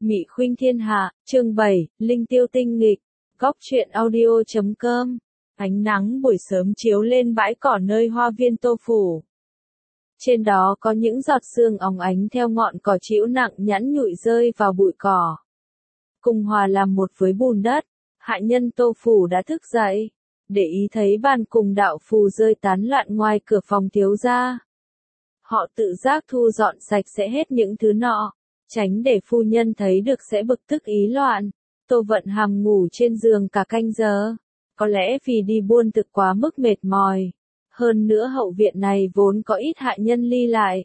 Mị Khuynh Thiên Hạ, chương 7, Linh Tiêu Tinh Nghịch, Góc truyện audio.com. Ánh nắng buổi sớm chiếu lên bãi cỏ nơi hoa viên Tô Phủ. Trên đó có những giọt sương óng ánh theo ngọn cỏ trĩu nặng nhẵn nhụi rơi vào bụi cỏ. Cùng hòa làm một với bùn đất, hạ nhân Tô Phủ đã thức dậy, để ý thấy bàn cùng đạo phù rơi tán loạn ngoài cửa phòng thiếu gia. Họ tự giác thu dọn sạch sẽ hết những thứ nọ, tránh để phu nhân thấy được sẽ bực tức ý loạn. Tô Vận Hàm ngủ trên giường cả canh giờ, có lẽ vì đi buôn thực quá mức mệt mỏi. Hơn nữa hậu viện này vốn có ít hạ nhân ly lại.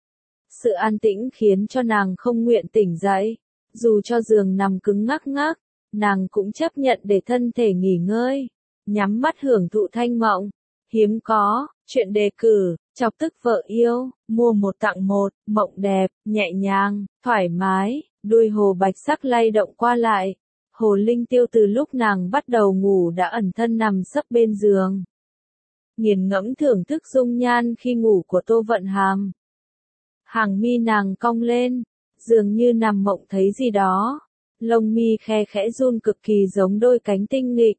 Sự an tĩnh khiến cho nàng không nguyện tỉnh dậy, dù cho giường nằm cứng ngắc ngắc, nàng cũng chấp nhận để thân thể nghỉ ngơi, nhắm mắt hưởng thụ thanh mộng. Hiếm có, chuyện đề cử, chọc tức vợ yêu, mua một tặng một, mộng đẹp, nhẹ nhàng, thoải mái, đuôi hồ bạch sắc lay động qua lại. Hồ Linh Tiêu từ lúc nàng bắt đầu ngủ đã ẩn thân nằm sấp bên giường, nghiền ngẫm thưởng thức dung nhan khi ngủ của Tô Vận Hàm. Hàng mi nàng cong lên, dường như nằm mộng thấy gì đó, lông mi khe khẽ run cực kỳ giống đôi cánh tinh nghịch.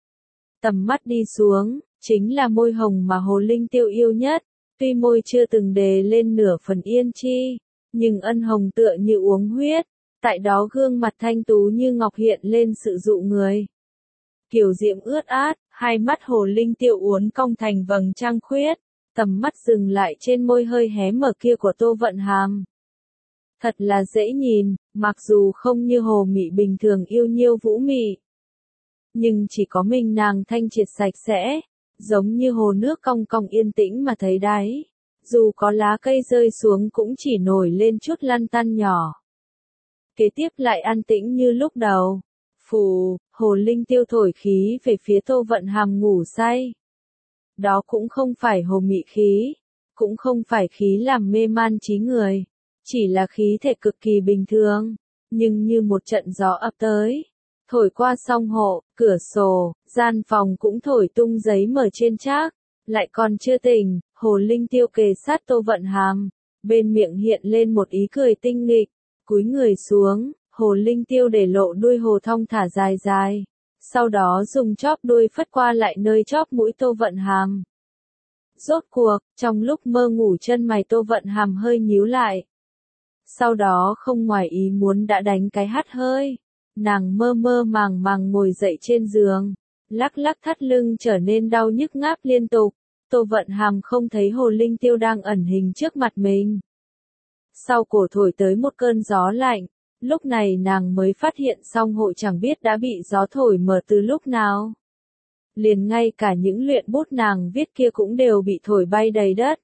Tầm mắt đi xuống, chính là môi hồng mà Hồ Linh Tiêu yêu nhất, tuy môi chưa từng đề lên nửa phần yên chi, nhưng ân hồng tựa như uống huyết, tại đó gương mặt thanh tú như ngọc hiện lên sự dụ người. Kiều diễm ướt át, hai mắt Hồ Linh Tiêu uốn cong thành vầng trăng khuyết, tầm mắt dừng lại trên môi hơi hé mở kia của Tô Vận Hàm. Thật là dễ nhìn, mặc dù không như hồ mị bình thường yêu nhiêu vũ mị, nhưng chỉ có mình nàng thanh triệt sạch sẽ, giống như hồ nước cong cong yên tĩnh mà thấy đáy, dù có lá cây rơi xuống cũng chỉ nổi lên chút lăn tăn nhỏ. Kế tiếp lại an tĩnh như lúc đầu. Phù, Hồ Linh Tiêu thổi khí về phía Tô Vận Hàm ngủ say. Đó cũng không phải hồ mị khí, cũng không phải khí làm mê man trí người, chỉ là khí thể cực kỳ bình thường, nhưng như một trận gió ập tới, thổi qua song hộ, cửa sổ, gian phòng cũng thổi tung giấy mở trên trác. Lại còn chưa tỉnh, Hồ Linh Tiêu kề sát Tô Vận Hàm, bên miệng hiện lên một ý cười tinh nghịch, cúi người xuống, Hồ Linh Tiêu để lộ đuôi hồ thong thả dài dài, sau đó dùng chóp đuôi phất qua lại nơi chóp mũi Tô Vận Hàm. Rốt cuộc, trong lúc mơ ngủ chân mày Tô Vận Hàm hơi nhíu lại. Sau đó không ngoài ý muốn đã đánh cái hắt hơi, nàng mơ mơ màng màng ngồi dậy trên giường, lắc lắc thắt lưng trở nên đau nhức ngáp liên tục. Tô Vận Hàm không thấy Hồ Linh Tiêu đang ẩn hình trước mặt mình. Sau cổ thổi tới một cơn gió lạnh, lúc này nàng mới phát hiện song hộ chẳng biết đã bị gió thổi mở từ lúc nào. Liền ngay cả những luyện bút nàng viết kia cũng đều bị thổi bay đầy đất.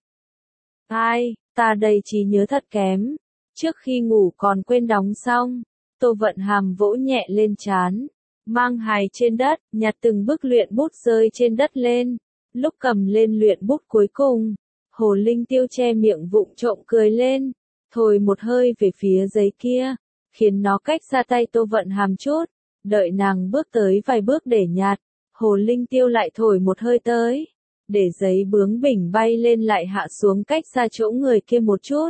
Ai, ta đây trí nhớ thật kém, trước khi ngủ còn quên đóng xong. Tô Vận Hàm vỗ nhẹ lên trán, mang hài trên đất, nhặt từng bức luyện bút rơi trên đất lên. Lúc cầm lên luyện bút cuối cùng, Hồ Linh Tiêu che miệng vụng trộm cười lên, thổi một hơi về phía giấy kia, khiến nó cách xa tay Tô Vận Hàm chút. Đợi nàng bước tới vài bước để nhặt, Hồ Linh Tiêu lại thổi một hơi tới, để giấy bướng bỉnh bay lên lại hạ xuống cách xa chỗ người kia một chút.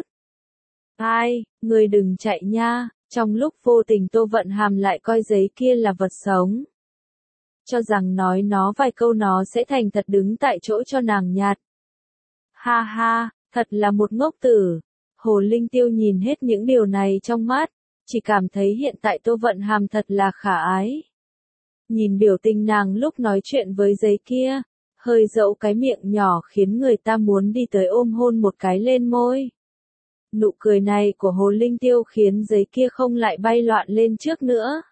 Ai, người đừng chạy nha. Trong lúc vô tình Tô Vận Hàm lại coi giấy kia là vật sống, cho rằng nói nó vài câu nó sẽ thành thật đứng tại chỗ cho nàng nhặt. Ha ha, thật là một ngốc tử. Hồ Linh Tiêu nhìn hết những điều này trong mắt, chỉ cảm thấy hiện tại Tô Vận Hàm thật là khả ái. Nhìn biểu tình nàng lúc nói chuyện với giấy kia, hơi dẫu cái miệng nhỏ khiến người ta muốn đi tới ôm hôn một cái lên môi. Nụ cười này của Hồ Linh Tiêu khiến giấy kia không lại bay loạn lên trước nữa.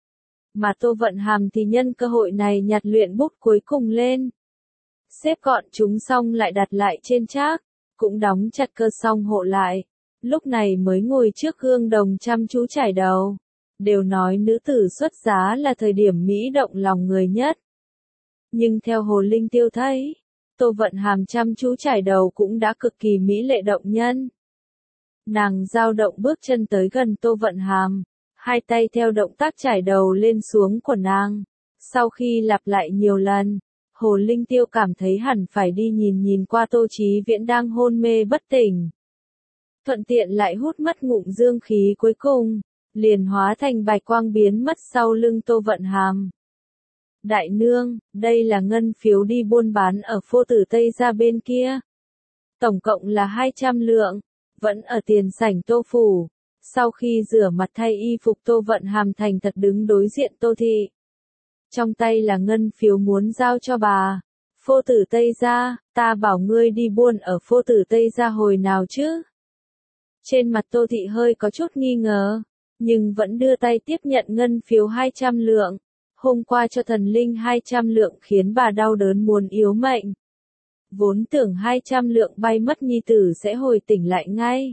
Mà Tô Vận Hàm thì nhân cơ hội này nhặt luyện bút cuối cùng lên. Xếp gọn chúng xong lại đặt lại trên trác, cũng đóng chặt cơ song hộ lại. Lúc này mới ngồi trước gương đồng chăm chú chải đầu. Đều nói nữ tử xuất giá là thời điểm mỹ động lòng người nhất. Nhưng theo Hồ Linh Tiêu thấy, Tô Vận Hàm chăm chú chải đầu cũng đã cực kỳ mỹ lệ động nhân. Nàng dao động bước chân tới gần Tô Vận Hàm, hai tay theo động tác chải đầu lên xuống của nàng. Sau khi lặp lại nhiều lần, Hồ Linh Tiêu cảm thấy hẳn phải đi nhìn qua Tô Chí Viễn đang hôn mê bất tỉnh. Thuận tiện lại hút mất ngụm dương khí cuối cùng, liền hóa thành bạch quang biến mất sau lưng Tô Vận Hàm. Đại nương, đây là ngân phiếu đi buôn bán ở Phô Tử Tây ra bên kia. Tổng cộng là 200 lượng, vẫn ở tiền sảnh Tô phủ. Sau khi rửa mặt thay y phục Tô Vận Hàm thành thật đứng đối diện Tô thị. Trong tay là ngân phiếu muốn giao cho bà. Phô Tử Tây ra, ta bảo ngươi đi buôn ở Phô Tử Tây ra hồi nào chứ? Trên mặt Tô thị hơi có chút nghi ngờ, nhưng vẫn đưa tay tiếp nhận ngân phiếu 200 lượng. Hôm qua cho thần linh 200 lượng khiến bà đau đớn muốn yếu mệnh. Vốn tưởng 200 lượng bay mất nhi tử sẽ hồi tỉnh lại ngay.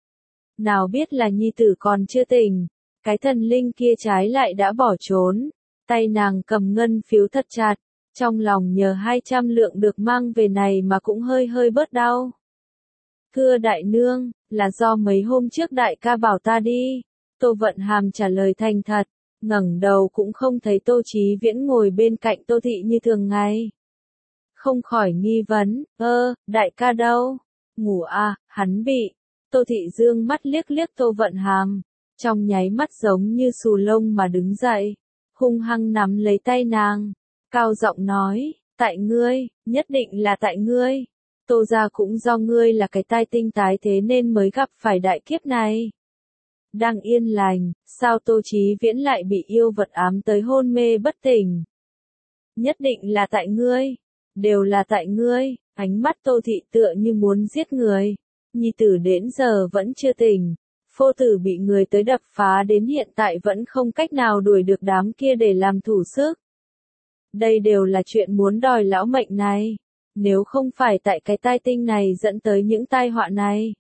Nào biết là nhi tử còn chưa tỉnh, cái thần linh kia trái lại đã bỏ trốn. Tay nàng cầm ngân phiếu thật chặt, trong lòng nhờ 200 lượng được mang về này mà cũng hơi hơi bớt đau. Thưa đại nương, là do mấy hôm trước đại ca bảo ta đi. Tô Vận Hàm trả lời thành thật, ngẩng đầu cũng không thấy Tô Chí Viễn ngồi bên cạnh Tô thị như thường ngày. Không khỏi nghi vấn, đại ca đâu? Ngủ à, hắn bị. Tô thị dương mắt liếc liếc Tô Vận Hàm, trong nháy mắt giống như xù lông mà đứng dậy, hung hăng nắm lấy tay nàng, cao giọng nói, tại ngươi, nhất định là tại ngươi. Tô gia cũng do ngươi là cái tai tinh tái thế nên mới gặp phải đại kiếp này. Đang yên lành, sao Tô Chí Viễn lại bị yêu vật ám tới hôn mê bất tỉnh? Nhất định là tại ngươi, đều là tại ngươi. Ánh mắt Tô thị tựa như muốn giết người. Nhi tử đến giờ vẫn chưa tỉnh, Phô tử bị người tới đập phá đến hiện tại vẫn không cách nào đuổi được đám kia để làm thủ sức. Đây đều là chuyện muốn đòi lão mệnh này, nếu không phải tại cái tai tinh này dẫn tới những tai họa này.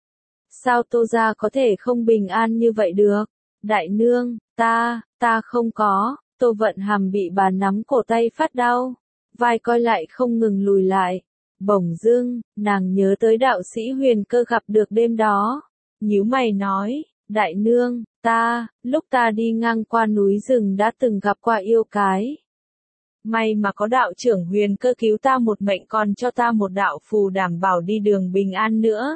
Sao Tô gia có thể không bình an như vậy được? Đại nương, ta không có. Tô Vận Hàm bị bà nắm cổ tay phát đau, vai coi lại không ngừng lùi lại. Bỗng dưng, nàng nhớ tới đạo sĩ Huyền Cơ gặp được đêm đó. Nhíu mày nói, đại nương, lúc ta đi ngang qua núi rừng đã từng gặp qua yêu cái. May mà có đạo trưởng Huyền Cơ cứu ta một mệnh còn cho ta một đạo phù đảm bảo đi đường bình an nữa.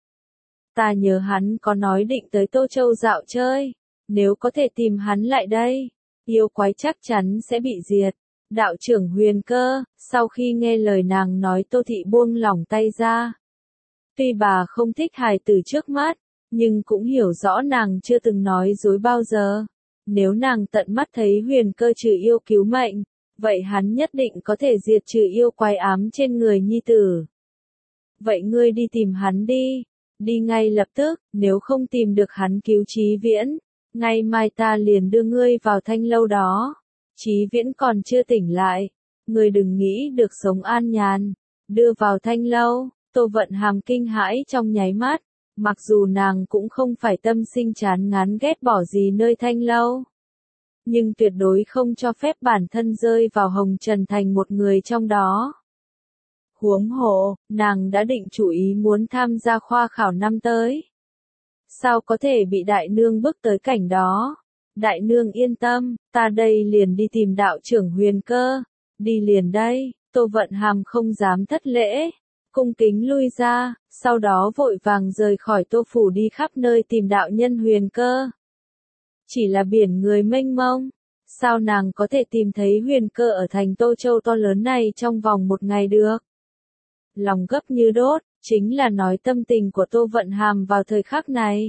Ta nhớ hắn có nói định tới Tô Châu dạo chơi, nếu có thể tìm hắn lại đây, yêu quái chắc chắn sẽ bị diệt. Đạo trưởng Huyền Cơ, sau khi nghe lời nàng nói Tô thị buông lỏng tay ra. Tuy bà không thích hài tử trước mắt, nhưng cũng hiểu rõ nàng chưa từng nói dối bao giờ. Nếu nàng tận mắt thấy Huyền Cơ trừ yêu cứu mệnh, vậy hắn nhất định có thể diệt trừ yêu quái ám trên người nhi tử. Vậy ngươi đi tìm hắn đi ngay lập tức, nếu không tìm được hắn cứu Chí Viễn, ngày mai ta liền đưa ngươi vào thanh lâu đó. Chí Viễn còn chưa tỉnh lại, ngươi đừng nghĩ được sống an nhàn. Đưa vào thanh lâu, Tô Vận Hàm kinh hãi trong nháy mắt, mặc dù nàng cũng không phải tâm sinh chán ngán ghét bỏ gì nơi thanh lâu, nhưng tuyệt đối không cho phép bản thân rơi vào hồng trần thành một người trong đó. Huống hồ, nàng đã định chủ ý muốn tham gia khoa khảo năm tới. Sao có thể bị đại nương bức tới cảnh đó? Đại nương yên tâm, ta đây liền đi tìm đạo trưởng Huyền Cơ. Đi liền đây. Tô Vận Hàm không dám thất lễ, cung kính lui ra, sau đó vội vàng rời khỏi Tô phủ đi khắp nơi tìm đạo nhân Huyền Cơ. Chỉ là biển người mênh mông, sao nàng có thể tìm thấy Huyền Cơ ở thành Tô Châu to lớn này trong vòng một ngày được? Lòng gấp như đốt, chính là nói tâm tình của Tô Vận Hàm vào thời khắc này.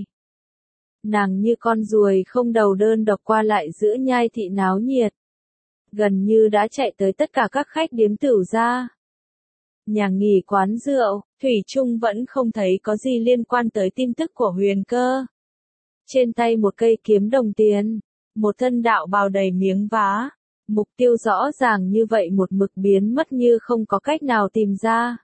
Nàng như con ruồi không đầu đơn độc qua lại giữa nhai thị náo nhiệt. Gần như đã chạy tới tất cả các khách điếm tửu gia, nhà nghỉ quán rượu, thủy chung vẫn không thấy có gì liên quan tới tin tức của Huyền Cơ. Trên tay một cây kiếm đồng tiền, một thân đạo bào đầy miếng vá, mục tiêu rõ ràng như vậy một mực biến mất như không có cách nào tìm ra.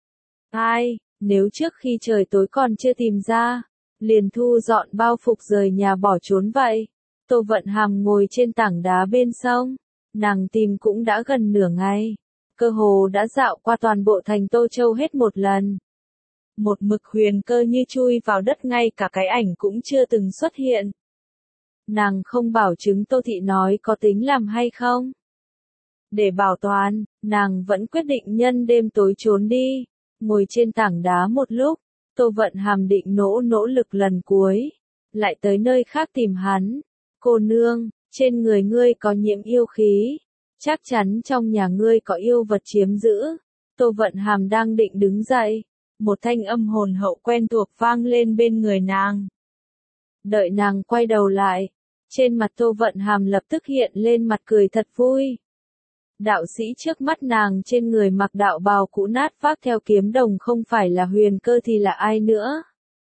Nếu trước khi trời tối còn chưa tìm ra, liền thu dọn bao phục rời nhà bỏ trốn vậy. Tô Vận Hàm ngồi trên tảng đá bên sông, nàng tìm cũng đã gần nửa ngày, cơ hồ đã dạo qua toàn bộ thành Tô Châu hết một lần. Một mực Huyền Cơ như chui vào đất, ngay cả cái ảnh cũng chưa từng xuất hiện. Nàng không bảo chứng Tô thị nói có tính làm hay không. Để bảo toàn, nàng vẫn quyết định nhân đêm tối trốn đi. Ngồi trên tảng đá một lúc, Tô Vận Hàm định nỗ lực lần cuối, lại tới nơi khác tìm hắn. Cô nương, trên người ngươi có nhiễm yêu khí, chắc chắn trong nhà ngươi có yêu vật chiếm giữ. Tô Vận Hàm đang định đứng dậy, một thanh âm hồn hậu quen thuộc vang lên bên người nàng. Đợi nàng quay đầu lại, trên mặt Tô Vận Hàm lập tức hiện lên mặt cười thật vui. Đạo sĩ trước mắt nàng trên người mặc đạo bào cũ nát vác theo kiếm đồng không phải là Huyền Cơ thì là ai nữa?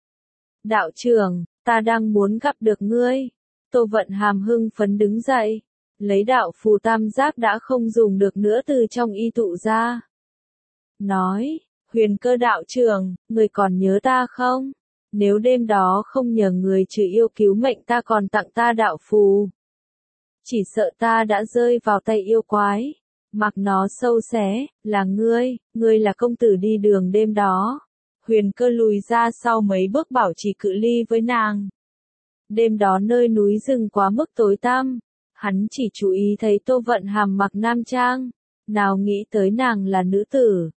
Đạo trưởng, ta đang muốn gặp được ngươi. Tô Vận Hàm hưng phấn đứng dậy, lấy đạo phù tam giác đã không dùng được nữa từ trong y tụ ra. Nói, Huyền Cơ đạo trưởng, người còn nhớ ta không? Nếu đêm đó không nhờ người trừ yêu cứu mệnh ta còn tặng ta đạo phù. Chỉ sợ ta đã rơi vào tay yêu quái. Mặc nó sâu xé, là ngươi là công tử đi đường đêm đó. Huyền Cơ lùi ra sau mấy bước bảo trì cự ly với nàng. Đêm đó nơi núi rừng quá mức tối tăm, hắn chỉ chú ý thấy Tô Vận Hàm mặc nam trang, nào nghĩ tới nàng là nữ tử.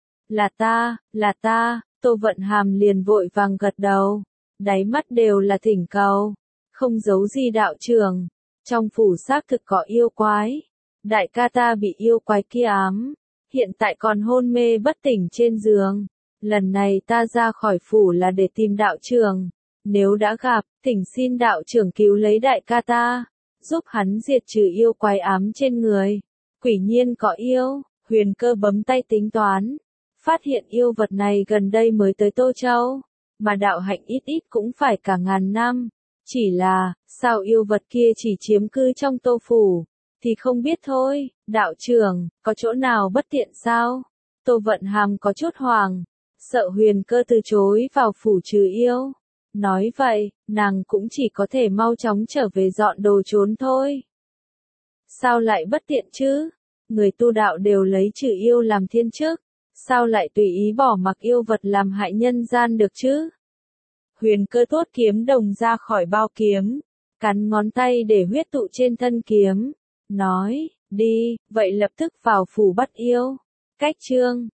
Là ta, Tô Vận Hàm liền vội vàng gật đầu, đáy mắt đều là thỉnh cầu, không giấu gì đạo trưởng, trong phủ xác thực có yêu quái. Đại ca ta bị yêu quái kia ám, hiện tại còn hôn mê bất tỉnh trên giường. Lần này ta ra khỏi phủ là để tìm đạo trưởng. Nếu đã gặp, thỉnh xin đạo trưởng cứu lấy đại ca ta, giúp hắn diệt trừ yêu quái ám trên người. Quỷ nhiên có yêu, Huyền Cơ bấm tay tính toán. Phát hiện yêu vật này gần đây mới tới Tô Châu, mà đạo hạnh ít ít cũng phải cả ngàn năm. Chỉ là, sao yêu vật kia chỉ chiếm cư trong Tô Phủ? Thì không biết thôi, đạo trưởng, có chỗ nào bất tiện sao? Tô Vận Hàm có chút hoảng, sợ Huyền Cơ từ chối vào phủ trừ yêu. Nói vậy, nàng cũng chỉ có thể mau chóng trở về dọn đồ trốn thôi. Sao lại bất tiện chứ? Người tu đạo đều lấy trừ yêu làm thiên chức, sao lại tùy ý bỏ mặc yêu vật làm hại nhân gian được chứ? Huyền Cơ tuốt kiếm đồng ra khỏi bao kiếm, cắn ngón tay để huyết tụ trên thân kiếm. Nói, đi, vậy lập tức vào phủ bắt yêu. Cách chương